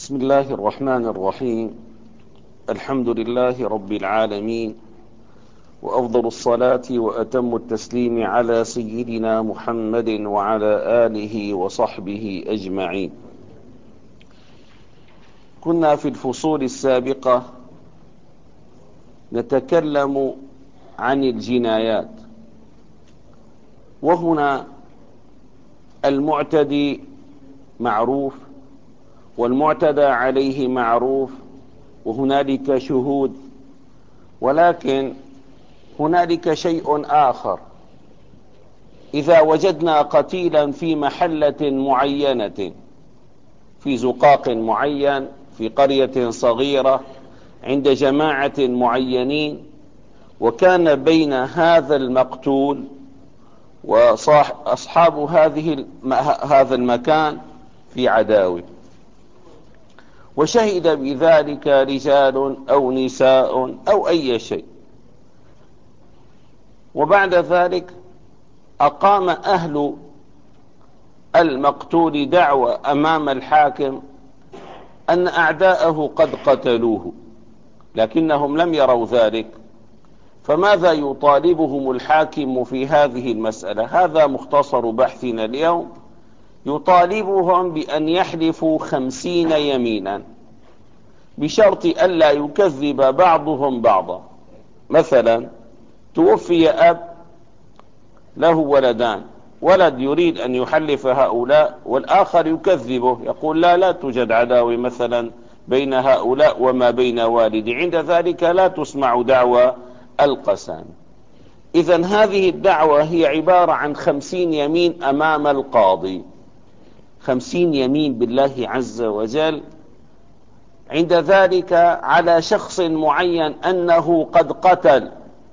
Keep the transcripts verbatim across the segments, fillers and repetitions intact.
بسم الله الرحمن الرحيم. الحمد لله رب العالمين، وأفضل الصلاة وأتم التسليم على سيدنا محمد وعلى آله وصحبه أجمعين. كنا في الفصول السابقة نتكلم عن الجنايات، وهنا المعتدي معروف والمعتدى عليه معروف وهنالك شهود، ولكن هنالك شيء آخر. إذا وجدنا قتيلا في محلة معينة، في زقاق معين، في قرية صغيرة، عند جماعة معينين، وكان بين هذا المقتول وأصحاب هذه هذا المكان في عداوة، وشهد بذلك رجال أو نساء أو أي شيء، وبعد ذلك أقام أهل المقتول دعوى أمام الحاكم أن أعداءه قد قتلوه، لكنهم لم يروا ذلك. فماذا يطالبهم الحاكم في هذه المسألة؟ هذا مختصر بحثنا اليوم. يطالبهم بأن يحلفوا خمسين يمينا بشرط ألا يكذب بعضهم بعضا. مثلا توفي أب له ولدان، ولد يريد أن يحلف هؤلاء والآخر يكذبه، يقول لا لا توجد عداوة مثلا بين هؤلاء وما بين والدي، عند ذلك لا تسمع دعوى القسام. إذن هذه الدعوة هي عبارة عن خمسين يمين أمام القاضي، خمسين يمين بالله عز وجل، عند ذلك على شخص معين أنه قد قتل.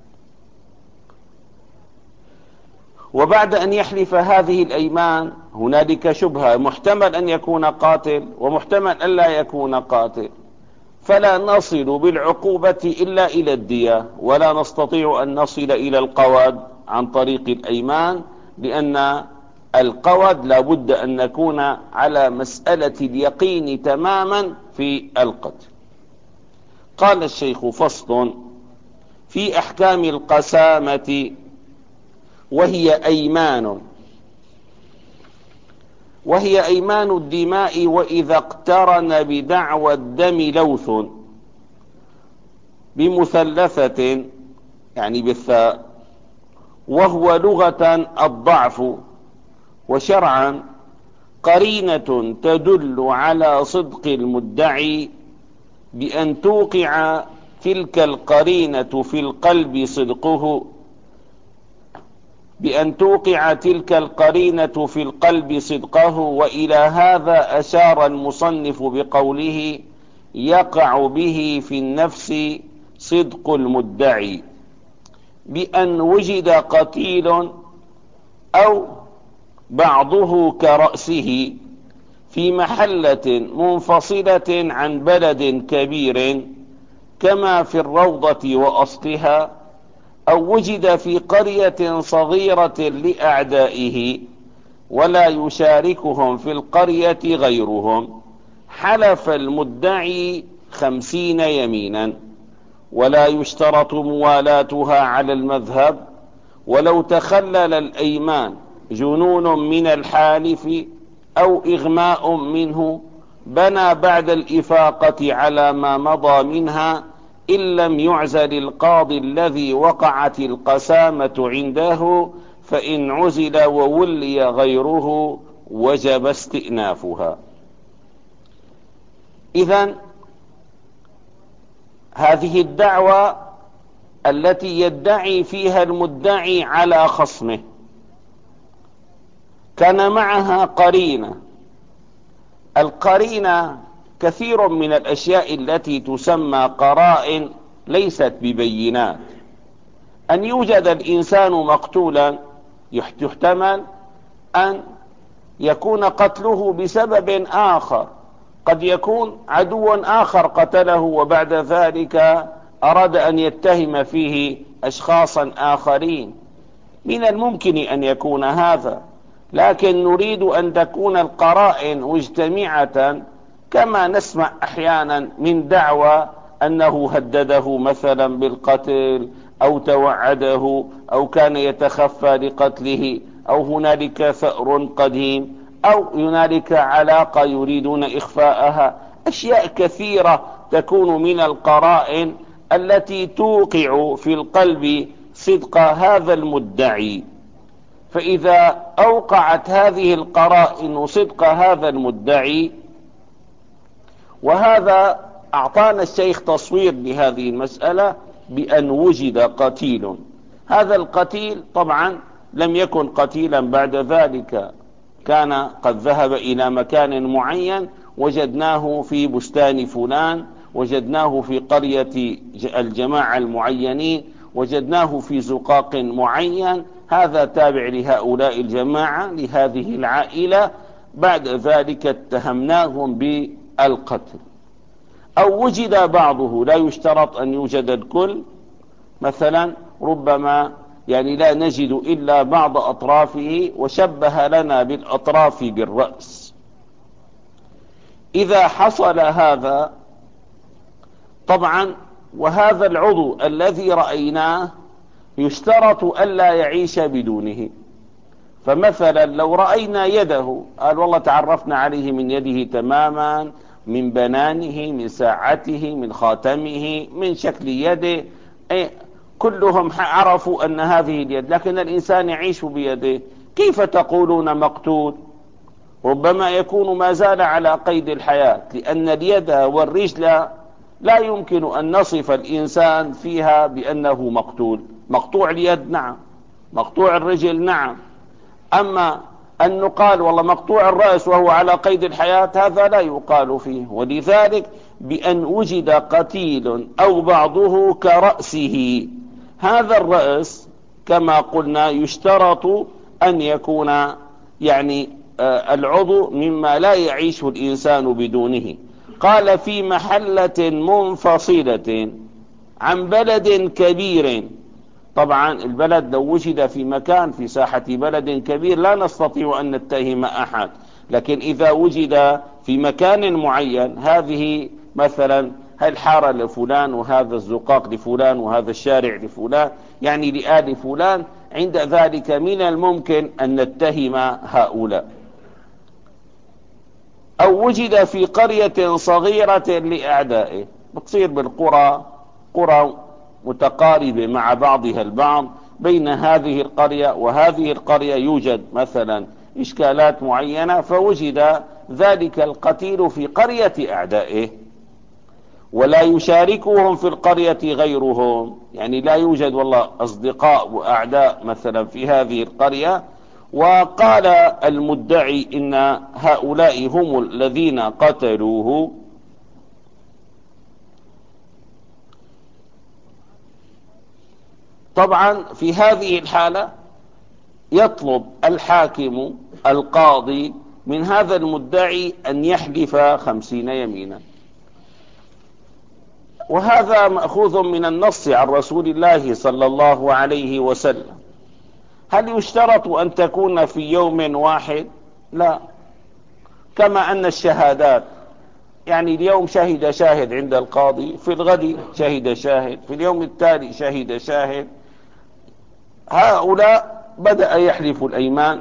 وبعد أن يحلف هذه الأيمان هنالك شبهة، محتمل أن يكون قاتل ومحتمل أن لا يكون قاتل، فلا نصل بالعقوبة إلا إلى الدية، ولا نستطيع أن نصل إلى القود عن طريق الأيمان، لأن القود لا بد أن نكون على مسألة اليقين تماما في القتل. قال الشيخ: فصل في أحكام القسامة، وهي أيمان وهي أيمان الدماء، وإذا اقترن بدعوى الدم لوث بمثلثة يعني بالثاء، وهو لغة الضعف، وشرعا قرينة تدل على صدق المدعي بأن توقع تلك القرينة في القلب صدقه بأن توقع تلك القرينة في القلب صدقه وإلى هذا أشار المصنف بقوله: يقع به في النفس صدق المدعي، بأن وجد قتيل أو بعضه كرأسه في محلة منفصلة عن بلد كبير كما في الروضة وأصلها، أو وجد في قرية صغيرة لأعدائه ولا يشاركهم في القرية غيرهم، حلف المدعي خمسين يمينا، ولا يشترط موالاتها على المذهب، ولو تخلل الأيمان جنون من الحالف أو إغماء منه بنى بعد الإفاقة على ما مضى منها، إن لم يعزل القاضي الذي وقعت القسامة عنده، فإن عزل وولي غيره وجب استئنافها. إذن هذه الدعوة التي يدعي فيها المدعي على خصمه كان معها قرينة. القرينة كثير من الأشياء التي تسمى قرائن ليست ببينات. أن يوجد الإنسان مقتولا يحتمل أن يكون قتله بسبب آخر، قد يكون عدو آخر قتله وبعد ذلك أراد أن يتهم فيه أشخاصا آخرين، من الممكن أن يكون هذا، لكن نريد أن تكون القرائن مجتمعة كما نسمع أحيانا من دعوى أنه هدده مثلا بالقتل أو توعده أو كان يتخفى لقتله أو هنالك ثأر قديم أو هنالك علاقة يريدون إخفاءها. أشياء كثيرة تكون من القرائن التي توقع في القلب صدق هذا المدعي. فإذا أوقعت هذه القرائن صدق هذا المدعي، وهذا أعطانا الشيخ تصوير لهذه المسألة بأن وجد قتيل. هذا القتيل طبعا لم يكن قتيلا بعد ذلك، كان قد ذهب إلى مكان معين، وجدناه في بستان فلان، وجدناه في قرية الجماعة المعينين، وجدناه في زقاق معين، هذا تابع لهؤلاء الجماعة لهذه العائلة. بعد ذلك اتهمناهم بالقتل. أو وجد بعضه، لا يشترط أن يوجد الكل، مثلا ربما يعني لا نجد إلا بعض أطرافه وشبه لنا بالأطراف بالرأس. إذا حصل هذا طبعا، وهذا العضو الذي رأيناه يشترط ألا يعيش بدونه. فمثلا لو رأينا يده، قال والله تعرفنا عليه من يده تماما، من بنانه، من ساعته، من خاتمه، من شكل يده، أي كلهم عرفوا أن هذه اليد، لكن الإنسان يعيش بيده، كيف تقولون مقتول؟ ربما يكون ما زال على قيد الحياة، لأن اليد والرجل لا يمكن أن نصف الإنسان فيها بأنه مقتول. مقطوع اليد نعم، مقطوع الرجل نعم، أما أن نقال والله مقطوع الرأس وهو على قيد الحياة، هذا لا يقال فيه. ولذلك بأن وجد قتيل أو بعضه كرأسه، هذا الرأس كما قلنا يشترط أن يكون يعني آه العضو مما لا يعيش الإنسان بدونه. قال في محلة منفصلة عن بلد كبير. طبعا البلد لو وجد في مكان في ساحة بلد كبير لا نستطيع أن نتهم أحد، لكن إذا وجد في مكان معين، هذه مثلا الحارة لفلان، وهذا الزقاق لفلان، وهذا الشارع لفلان، يعني لآل فلان، عند ذلك من الممكن أن نتهم هؤلاء. أو وجد في قرية صغيرة لأعدائه، بتصير بالقرى قرى متقاربة مع بعضها البعض، بين هذه القرية وهذه القرية يوجد مثلا إشكالات معينة، فوجد ذلك القتيل في قرية أعدائه ولا يشاركهم في القرية غيرهم، يعني لا يوجد والله أصدقاء وأعداء مثلا في هذه القرية. وقال المدعي إن هؤلاء هم الذين قتلوه. طبعا في هذه الحالة يطلب الحاكم القاضي من هذا المدعي أن يحلف خمسين يمينا، وهذا مأخوذ من النص عن رسول الله صلى الله عليه وسلم. هل يشترط أن تكون في يوم واحد؟ لا، كما أن الشهادات، يعني اليوم شهد شاهد عند القاضي، في الغد شهد شاهد، في اليوم التالي شهد شاهد. هؤلاء بدأ يحلف الأيمان،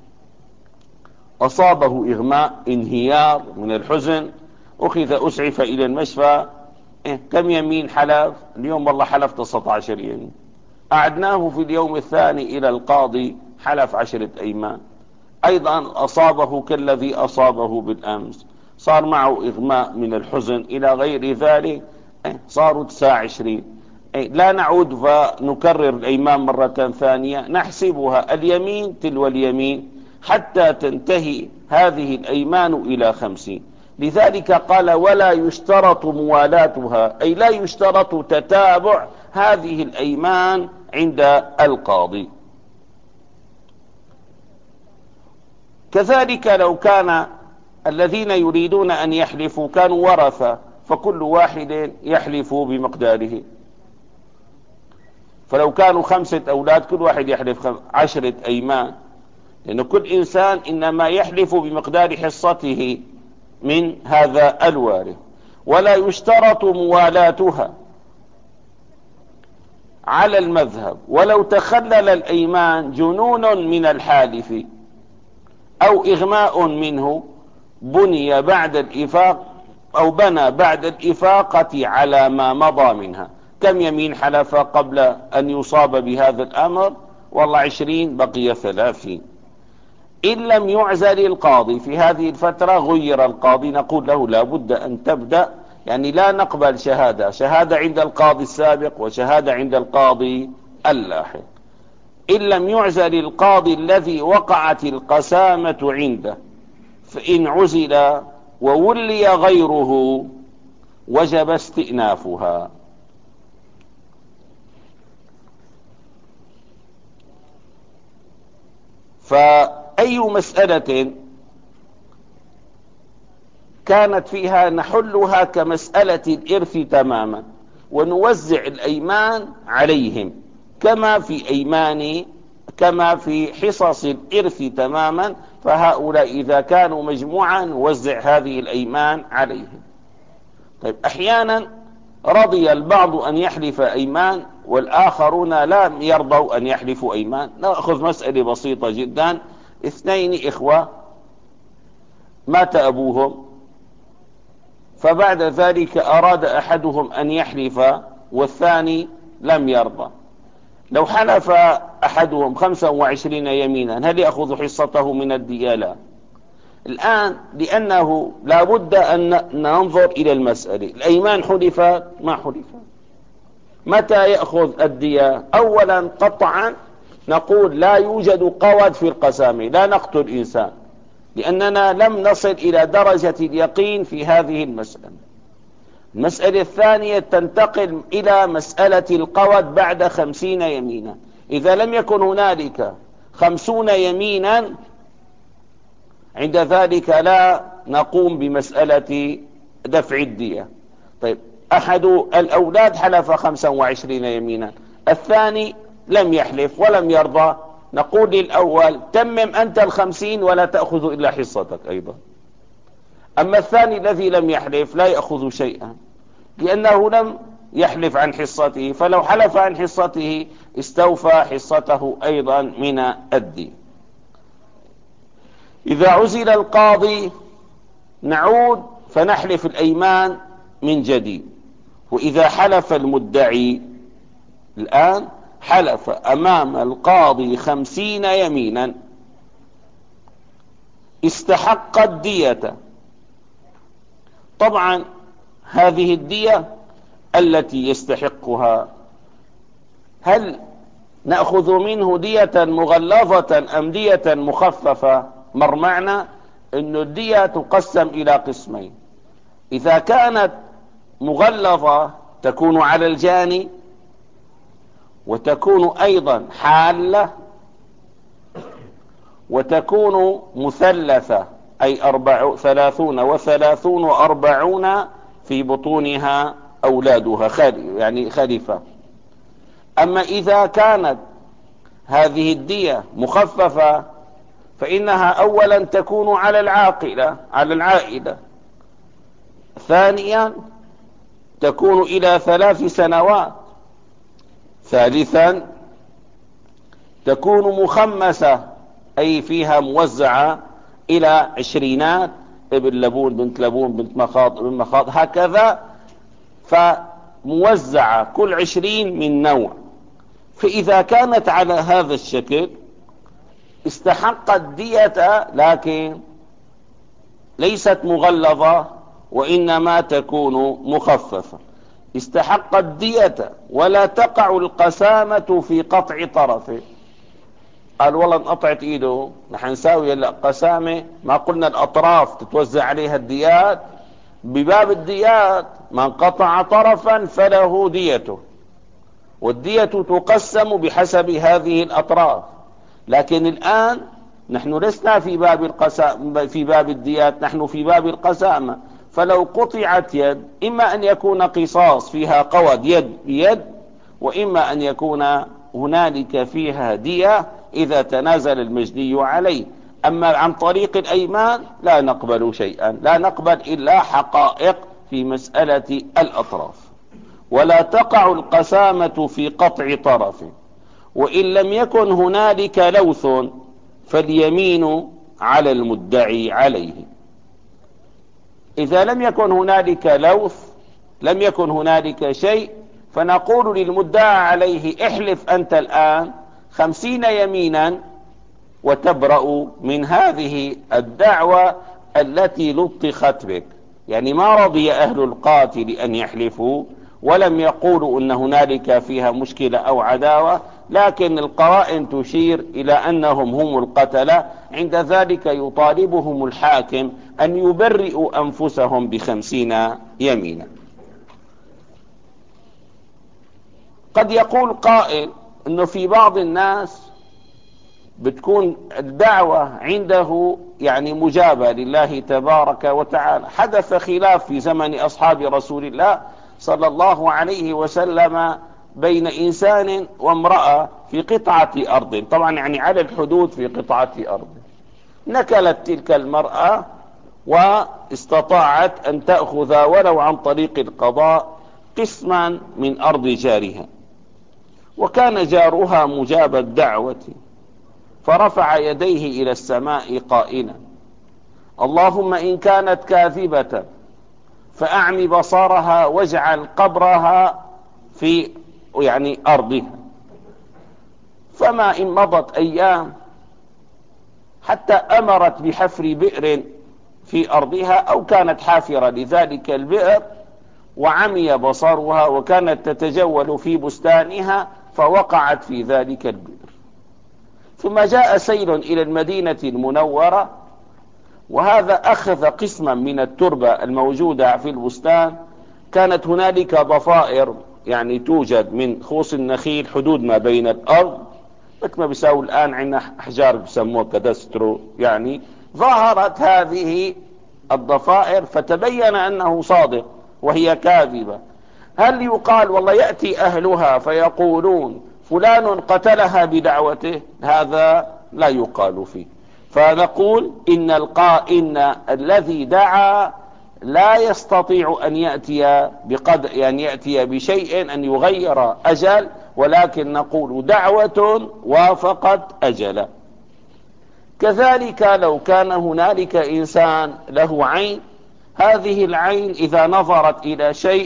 أصابه إغماء انهيار من الحزن، أخذ أسعف إلى المشفى. إيه كم يمين حلف اليوم؟ والله حلف تسعة عشر يمين. أعدناه في اليوم الثاني إلى القاضي، حلف عشرة أيمان، أيضا أصابه كالذي أصابه بالأمس، صار معه إغماء من الحزن إلى غير ذلك، إيه صاروا تسعة وعشرين. إيه لا نعود فنكرر الأيمان مرة ثانية، نحسبها اليمين تلو اليمين حتى تنتهي هذه الأيمان إلى خمسين. لذلك قال ولا يشترط موالاتها، أي لا يشترط تتابع هذه الأيمان عند القاضي. كذلك لو كان الذين يريدون أن يحلفوا كانوا ورثة، فكل واحد يحلف بمقداره. فلو كانوا خمسة أولاد كل واحد يحلف عشرة أيمان، لأن كل إنسان إنما يحلف بمقدار حصته. من هذا الوارث، ولا يشترط موالاتها على المذهب. ولو تخلل الأيمان جنون من الحالف أو إغماء منه بني بعد الإفاق أو بنى بعد الإفاقة على ما مضى منها. كم يمين حلف قبل أن يصاب بهذا الأمر؟ والله عشرين، بقي ثلاثين. إن لم يعزل القاضي في هذه الفترة غير القاضي، نقول له لا بد أن تبدأ، يعني لا نقبل شهادة شهادة عند القاضي السابق وشهادة عند القاضي اللاحق. إن لم يعزل القاضي الذي وقعت القسامة عنده، فإن عزل وولي غيره وجب استئنافها. فأي مسألة كانت فيها نحلها كمسألة الإرث تماما، ونوزع الأيمان عليهم كما في أيمان كما في حصص الإرث تماما. فهؤلاء إذا كانوا مجموعا نوزع هذه الأيمان عليهم. طيب، أحيانا رضي البعض أن يحلف أيمان والآخرون لا يرضوا أن يحلفوا أيمان. نأخذ مسألة بسيطة جدا: اثنين إخوة مات أبوهم، فبعد ذلك أراد أحدهم أن يحلف والثاني لم يرضى. لو حلف أحدهم خمسة وعشرين يمينا هل يأخذ حصته من الدية؟ لا. الآن لأنه لا بد أن ننظر إلى المسألة، الأيمان حلفت ما حلفت، متى يأخذ الدية؟ أولا قطعا نقول لا يوجد قود في القسامة، لا نقتل إنسان، لأننا لم نصل إلى درجة اليقين في هذه المسألة. المسألة الثانية تنتقل إلى مسألة القود بعد خمسين يمينا. إذا لم يكن هنالك خمسون يمينا عند ذلك لا نقوم بمسألة دفع الدية. طيب، أحد الأولاد حلف خمسة وعشرين يمينا، الثاني لم يحلف ولم يرضى، نقول للأول تمم أنت الخمسين ولا تأخذ إلا حصتك أيضا. أما الثاني الذي لم يحلف لا يأخذ شيئا، لأنه لم يحلف عن حصته، فلو حلف عن حصته استوفى حصته أيضا من الدين. إذا عزل القاضي نعود فنحلف الأيمان من جديد. وإذا حلف المدعي الآن حلف أمام القاضي خمسين يمينا استحق الدية، طبعا هذه الدية التي يستحقها هل نأخذ منه دية مغلظة أم دية مخففة؟ مر معنا أن الدية تقسم إلى قسمين: إذا كانت مغلظة تكون على الجاني، وتكون أيضا حالة، وتكون مثلثة أي أربع ثلاثون وثلاثون وأربعون في بطونها أولادها يعني خليفة. أما إذا كانت هذه الدية مخففة فإنها أولا تكون على العاقلة على العائلة، ثانيا تكون إلى ثلاث سنوات، ثالثا تكون مخمسة أي فيها موزعة إلى عشرينات، ابن لبون بنت لبون بنت مخاض ابن مخاض هكذا، فموزعة كل عشرين من نوع. فإذا كانت على هذا الشكل استحقت دية، لكن ليست مغلظة وإنما تكون مخففة. استحقت دية ولا تقع القسامة في قطع طرفه. قال والله انقطعت ايده، نحن نساوي هلا قسامة، ما قلنا الأطراف تتوزع عليها الديات. بباب الديات من قطع طرفا فله ديته، والدية تقسم بحسب هذه الأطراف. لكن الآن نحن لسنا في باب القسام في باب الديات، نحن في باب القسامة. فلو قطعت يد إما أن يكون قصاص فيها قود يد بيد، وإما أن يكون هنالك فيها دية إذا تنازل المجني عليه. أما عن طريق الأيمان لا نقبل شيئا، لا نقبل إلا حقائق في مسألة الأطراف. ولا تقع القسامة في قطع طرف، وإن لم يكن هنالك لوث فاليمين على المدعي عليه. إذا لم يكن هنالك لوث، لم يكن هنالك شيء، فنقول للمدعى عليه احلف أنت الآن خمسين يمينا وتبرأ من هذه الدعوة التي لطخت بك. يعني ما رضي أهل القاتل أن يحلفوا، ولم يقولوا أن هنالك فيها مشكلة أو عداوة، لكن القرائن تشير إلى أنهم هم القتلة. عند ذلك يطالبهم الحاكم أن يبرئوا أنفسهم بخمسين يمينا. قد يقول قائل أنه في بعض الناس بتكون الدعوة عنده يعني مجابة لله تبارك وتعالى. حدث خلاف في زمن أصحاب رسول الله صلى الله عليه وسلم بين إنسان وامرأة في قطعة أرض، طبعا يعني على الحدود في قطعة أرض. نكلت تلك المرأة واستطاعت أن تأخذ ولو عن طريق القضاء قسما من أرض جارها، وكان جارها مجاب الدعوة، فرفع يديه إلى السماء قائلا: اللهم إن كانت كاذبة فأعمي بصرها واجعل قبرها في يعني أرضها. فما إن مضت أيام حتى أمرت بحفر بئر في أرضها، أو كانت حافرة لذلك البئر، وعمي بصرها وكانت تتجول في بستانها فوقعت في ذلك البئر. ثم جاء سيل إلى المدينة المنورة، وهذا أخذ قسما من التربة الموجودة في البستان. كانت هنالك ضفائر يعني توجد من خوص النخيل حدود ما بين الأرض، مثل ما بيساوي الآن عندنا أحجار بسموها كدسترو. يعني ظهرت هذه الضفائر فتبين أنه صادق وهي كاذبة. هل يقال والله يأتي أهلها فيقولون فلان قتلها بدعوته؟ هذا لا يقال فيه. فنقول إن القائن الذي دعا لا يستطيع أن يأتي بقدر يعني يأتي بشيء أن يغير أجل، ولكن نقول دعوة وافقت أجلا. كذلك لو كان هنالك إنسان له عين، هذه العين إذا نظرت إلى شيء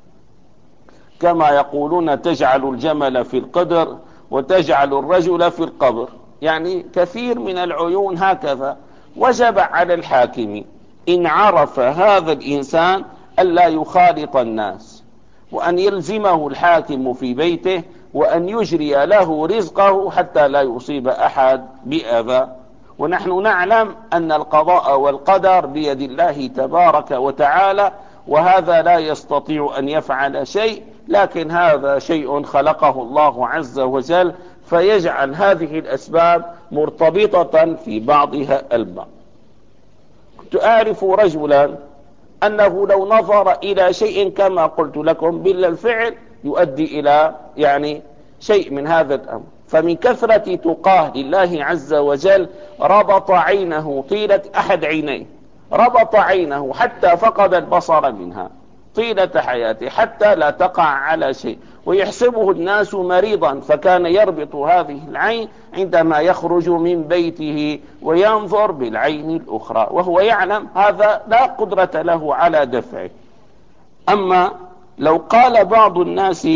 كما يقولون تجعل الجمل في القدر وتجعل الرجل في القبر، يعني كثير من العيون هكذا. وجب على الحاكم إن عرف هذا الإنسان ألا يخالط الناس، وأن يلزمه الحاكم في بيته، وأن يجري له رزقه حتى لا يصيب أحد بأذى. ونحن نعلم أن القضاء والقدر بيد الله تبارك وتعالى، وهذا لا يستطيع أن يفعل شيء، لكن هذا شيء خلقه الله عز وجل، فيجعل هذه الأسباب مرتبطة في بعضها البعض. كنت أعرف رجلا أنه لو نظر إلى شيء كما قلت لكم بالفعل يؤدي إلى يعني شيء من هذا الأمر، فمن كثرة تقاه لله عز وجل ربط عينه طيلة أحد عينيه، ربط عينه حتى فقد البصر منها طيلة حياته حتى لا تقع على شيء، ويحسبه الناس مريضا، فكان يربط هذه العين عندما يخرج من بيته وينظر بالعين الأخرى، وهو يعلم هذا لا قدرة له على دفعه. أما لو قال بعض الناس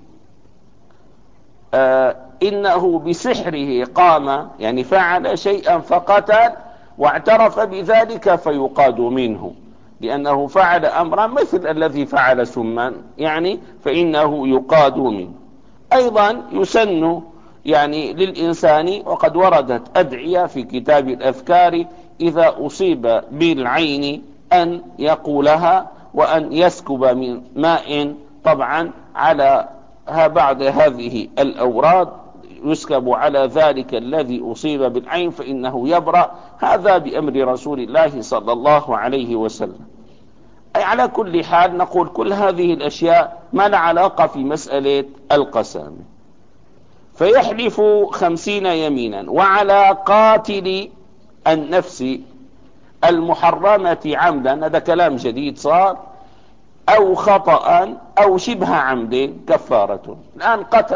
آه إنه بسحره قام يعني فعل شيئا فقتل واعترف بذلك فيقاد منه، لأنه فعل أمرا مثل الذي فعل سما يعني فإنه يقاد منه. أيضا يسن يعني للإنسان، وقد وردت أدعية في كتاب الأذكار إذا أصيب بالعين أن يقولها، وأن يسكب من ماء طبعا على بعد هذه الأوراد، يسكب على ذلك الذي أصيب بالعين فإنه يبرأ. هذا بأمر رسول الله صلى الله عليه وسلم. أي على كل حال نقول كل هذه الأشياء ما لها علاقة في مسألة القسامة. فيحلف خمسين يمينا، وعلى قاتل النفس المحرمة عمدا، هذا كلام جديد صار، أو خطأ أو شبه عمد كفارة. الآن قتل،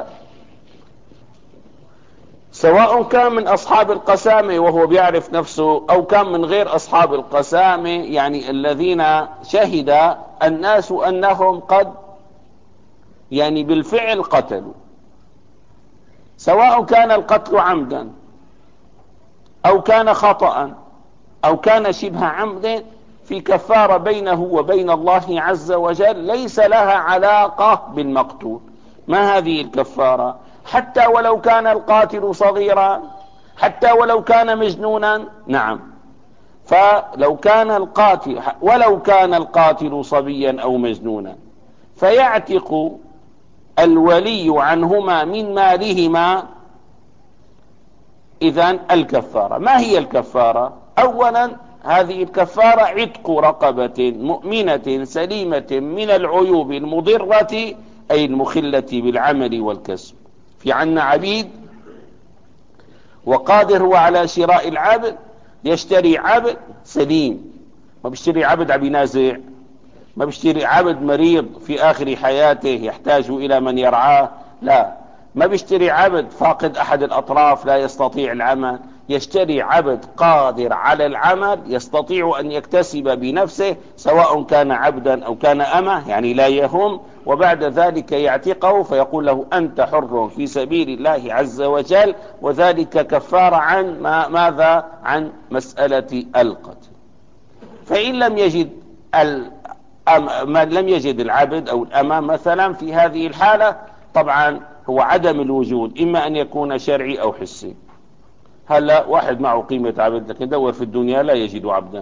سواء كان من أصحاب القسامة وهو بيعرف نفسه، أو كان من غير أصحاب القسامة، يعني الذين شهد الناس أنهم قد يعني بالفعل قتلوا، سواء كان القتل عمدا أو كان خطأ أو كان شبه عمد، في كفارة بينه وبين الله عز وجل ليس لها علاقة بالمقتول. ما هذه الكفارة؟ حتى ولو كان القاتل صغيرا، حتى ولو كان مجنونا. نعم، فلو كان القاتل ولو كان القاتل صبيا أو مجنونا، فيعتق الولي عنهما من مالهما. إذن الكفارة، ما هي الكفارة؟ أولا هذه الكفارة عتق رقبة مؤمنة سليمة من العيوب المضرة، أي المخلة بالعمل والكسب. في عنا عبيد وقادر هو على شراء العبد، يشتري عبد سليم، ما بيشتري عبد عم ينازع، ما بيشتري عبد مريض في آخر حياته يحتاج إلى من يرعاه، لا، ما بيشتري عبد فاقد أحد الأطراف لا يستطيع العمل، يشتري عبد قادر على العمل يستطيع أن يكتسب بنفسه، سواء كان عبدا أو كان أمة، يعني لا يهم، وبعد ذلك يعتقه فيقول له أنت حر في سبيل الله عز وجل، وذلك كفارة عن ما ماذا؟ عن مسألة القتل. فإن لم يجد ما لم يجد العبد أو الأمة مثلا، في هذه الحالة طبعا هو عدم الوجود إما أن يكون شرعي أو حسي. هلا واحد معه قيمة عبد لكن دور في الدنيا لا يجد عبدا،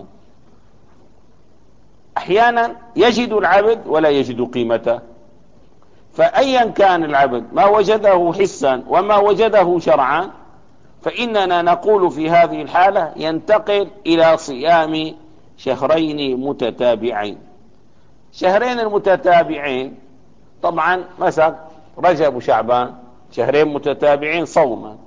أحيانا يجد العبد ولا يجد قيمته. فأيا كان العبد، ما وجده حسا وما وجده شرعا، فإننا نقول في هذه الحالة ينتقل إلى صيام شهرين متتابعين. شهرين المتتابعين طبعا مسك رجب وشعبان، شهرين متتابعين صوما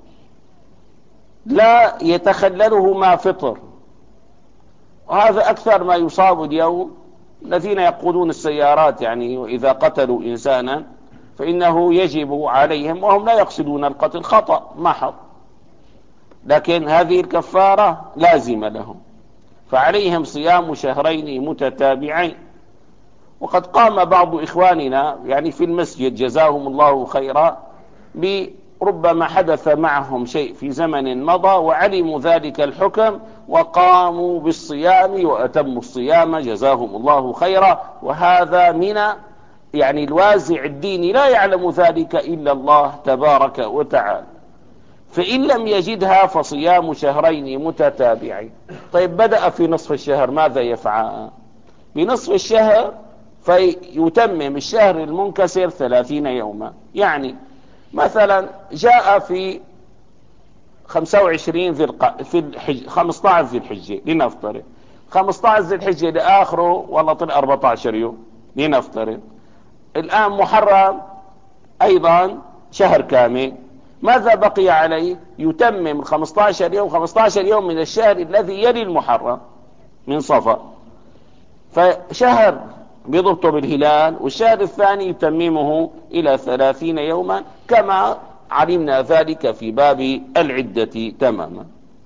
لا يتخللهما فطر، وهذا أكثر ما يصاب اليوم الذين يقودون السيارات، يعني وإذا قتلوا إنسانا فإنه يجب عليهم، وهم لا يقصدون القتل، خطأ محض، لكن هذه الكفارة لازمة لهم، فعليهم صيام شهرين متتابعين. وقد قام بعض إخواننا يعني في المسجد جزاهم الله خيرا، بربما حدث معهم شيء في زمن مضى وعلموا ذلك الحكم وقاموا بالصيام وأتموا الصيام جزاهم الله خيرا. وهذا من يعني الوازع الديني لا يعلم ذلك إلا الله تبارك وتعالى. فإن لم يجدها فصيام شهرين متتابعين. طيب بدأ في نصف الشهر ماذا يفعل؟ بنصف الشهر فيتمم الشهر المنكسر ثلاثين يوما. يعني مثلا جاء في خمسة وعشرين ذي الق... في الحج... خمسة عشر ذي الحجة لنفترض، خمسة عشر ذي الحجة لآخره والله طلع أربعة عشر يوم لنفترض، الآن محرم أيضا شهر كامل، ماذا بقي عليه؟ يتمم خمسة عشر يوم، خمسة عشر يوم من الشهر الذي يلي المحرم من صفر، فشهر بضبطه بالهلال، والشهر الثاني يتممه إلى ثلاثين يوما كما علمنا ذلك في باب العدة تماما.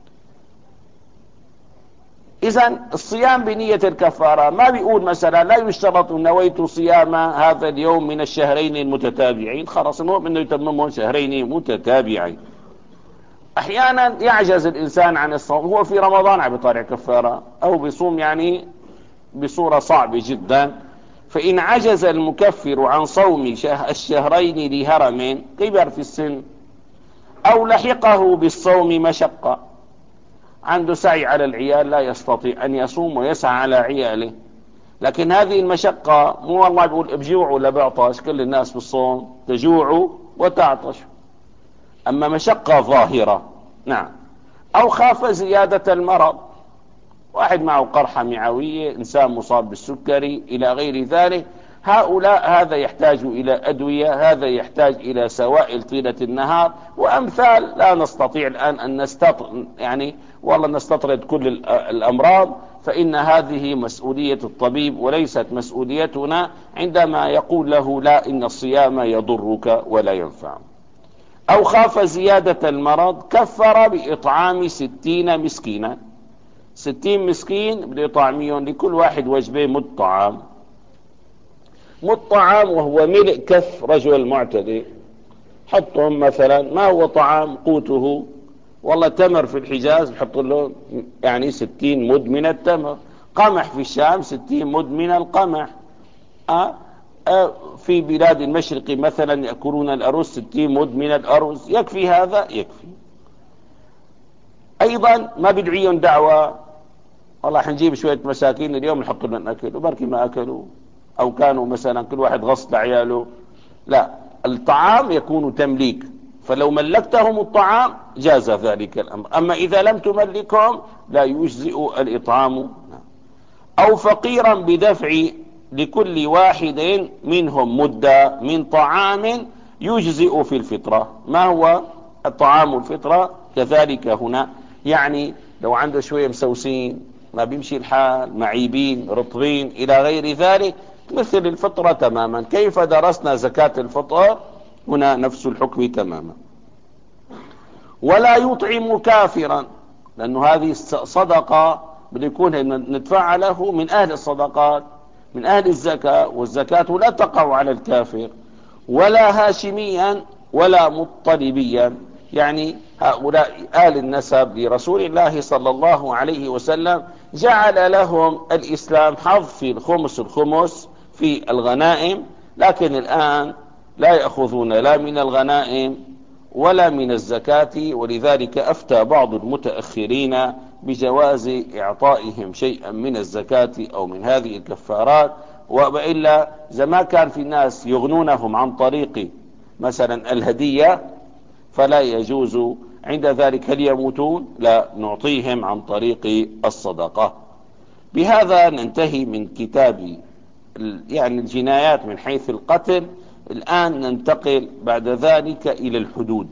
إذن الصيام بنية الكفارة ما بيقول مثلا لا يشترط نويت صيام هذا اليوم من الشهرين المتتابعين، خلاص المهم انه يتممه شهرين متتابعين. احيانا يعجز الانسان عن الصوم، هو في رمضان عم يطالع كفارة او بيصوم يعني بصورة صعبة جدا، فإن عجز المكفر عن صوم الشهرين لهرم كبر في السن أو لحقه بالصوم مشقة، عنده سعي على العيال لا يستطيع أن يصوم ويسعى على عياله، لكن هذه المشقة مو والله بيقول بجوع ولا بعطش، كل الناس بالصوم تجوع وتعطش، أما مشقة ظاهرة. نعم. أو خاف زيادة المرض، واحد معه قرحة معوية، إنسان مصاب بالسكري إلى غير ذلك، هؤلاء هذا يحتاج إلى أدوية، هذا يحتاج إلى سوائل طيلة النهار وأمثال. لا نستطيع الآن أن نستطرد يعني والله نستطرد كل الأمراض، فإن هذه مسؤولية الطبيب وليست مسؤوليتنا عندما يقول له لا إن الصيام يضرك ولا ينفع. أو خاف زيادة المرض كفر بإطعام ستين مسكينا، ستين مسكين بإطعاميون لكل واحد وجبه مد طعام، مد طعام وهو ملء كف رجل معتدي. حطهم مثلا ما هو طعام قوته، والله تمر في الحجاز بحط له يعني ستين مد من التمر، قمح في الشام ستين مد من القمح، أه أه في بلاد المشرق مثلا يأكلون الأرز ستين مد من الأرز، يكفي هذا يكفي. أيضا ما بدعيهم دعوة والله حنجيب شوية مساكين اليوم نحط لهم أكل وبركي ما أكلوا، أو كانوا مثلا كل واحد غصب عياله. لا، الطعام يكون تمليك، فلو ملكتهم الطعام جاز ذلك الأمر، أما إذا لم تملكهم لا يجزئ الإطعام. أو فقيرا بدفع لكل واحد منهم مدة من طعام يجزئ في الفطرة. ما هو الطعام الفطرة؟ كذلك هنا يعني لو عنده شوية مسوسين ما بيمشي الحال، معيبين رطبين إلى غير ذلك، مثل الفطرة تماما. كيف درسنا زكاة الفطر؟ هنا نفس الحكم تماما. ولا يطعم كافرا، لأنه هذه صدقة بيكون ندفع له من أهل الصدقات من أهل الزكاة، والزكاة لا تقع على الكافر. ولا هاشميا ولا مطلبيا، يعني هؤلاء آل النسب لرسول الله صلى الله عليه وسلم جعل لهم الإسلام حظ في الخمس الخمس في الغنائم، لكن الآن لا يأخذون لا من الغنائم ولا من الزكاة. ولذلك أفتى بعض المتأخرين بجواز إعطائهم شيئا من الزكاة أو من هذه الكفارات. وإلا زمان كان في الناس يغنونهم عن طريق مثلا الهدية، فلا يجوز عند ذلك. هل يموتون؟ لا، نعطيهم عن طريق الصدقة. بهذا ننتهي من كتاب يعني الجنايات من حيث القتل. الآن ننتقل بعد ذلك إلى الحدود.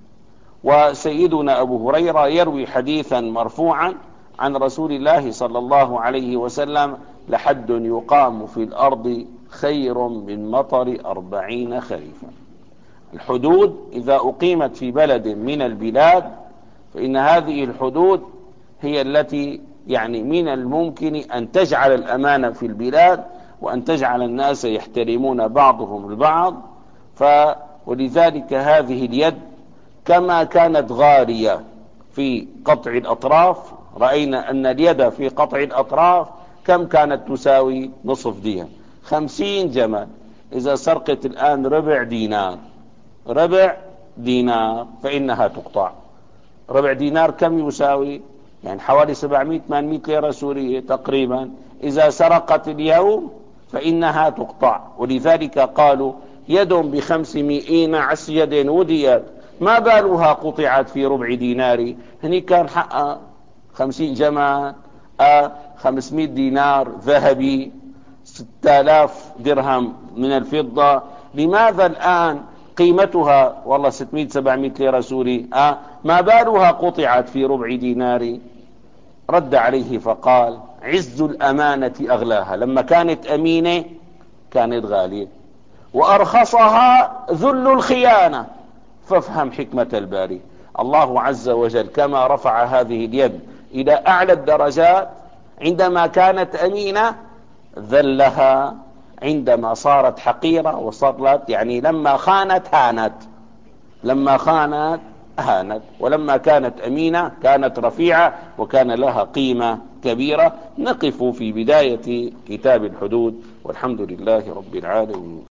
وسيدنا أبو هريرة يروي حديثا مرفوعا عن رسول الله صلى الله عليه وسلم: لحد يقام في الأرض خير من مطر أربعين خريفا. الحدود إذا أقيمت في بلد من البلاد فإن هذه الحدود هي التي يعني من الممكن أن تجعل الأمان في البلاد، وأن تجعل الناس يحترمون بعضهم البعض. ف ولذلك هذه اليد كما كانت غالية في قطع الأطراف، رأينا أن اليد في قطع الأطراف كم كانت تساوي؟ نصف دينار، خمسين جمل. إذا سرقت الآن ربع دينار ربع دينار فإنها تقطع. ربع دينار كم يساوي؟ يعني حوالي سبعمائة ثمانمائة ليرة سورية تقريبا. إذا سرقت اليوم فإنها تقطع. ولذلك قالوا: يد بخمسمائين عسيد وديت، ما بالها قطعت في ربع دينار. هني كان حقها خمسين جمل، آه خمسمائة دينار ذهبي، ستة آلاف درهم من الفضة. لماذا الآن قيمتها والله ستمائة سبعمائة ليرة سوري، آه ما بالها قطعت في ربع دينار؟ رد عليه فقال: عز الأمانة أغلاها. لما كانت أمينة كانت غالية، وأرخصها ذل الخيانة. فافهم حكمة الباري. الله عز وجل كما رفع هذه اليد إلى أعلى الدرجات عندما كانت أمينة، ذلها عندما صارت حقيرة وصارت يعني لما خانت هانت، لما خانت هانت. ولما كانت أمينة كانت رفيعة وكان لها قيمة كبيرة. نقف في بداية كتاب الحدود، والحمد لله رب العالمين.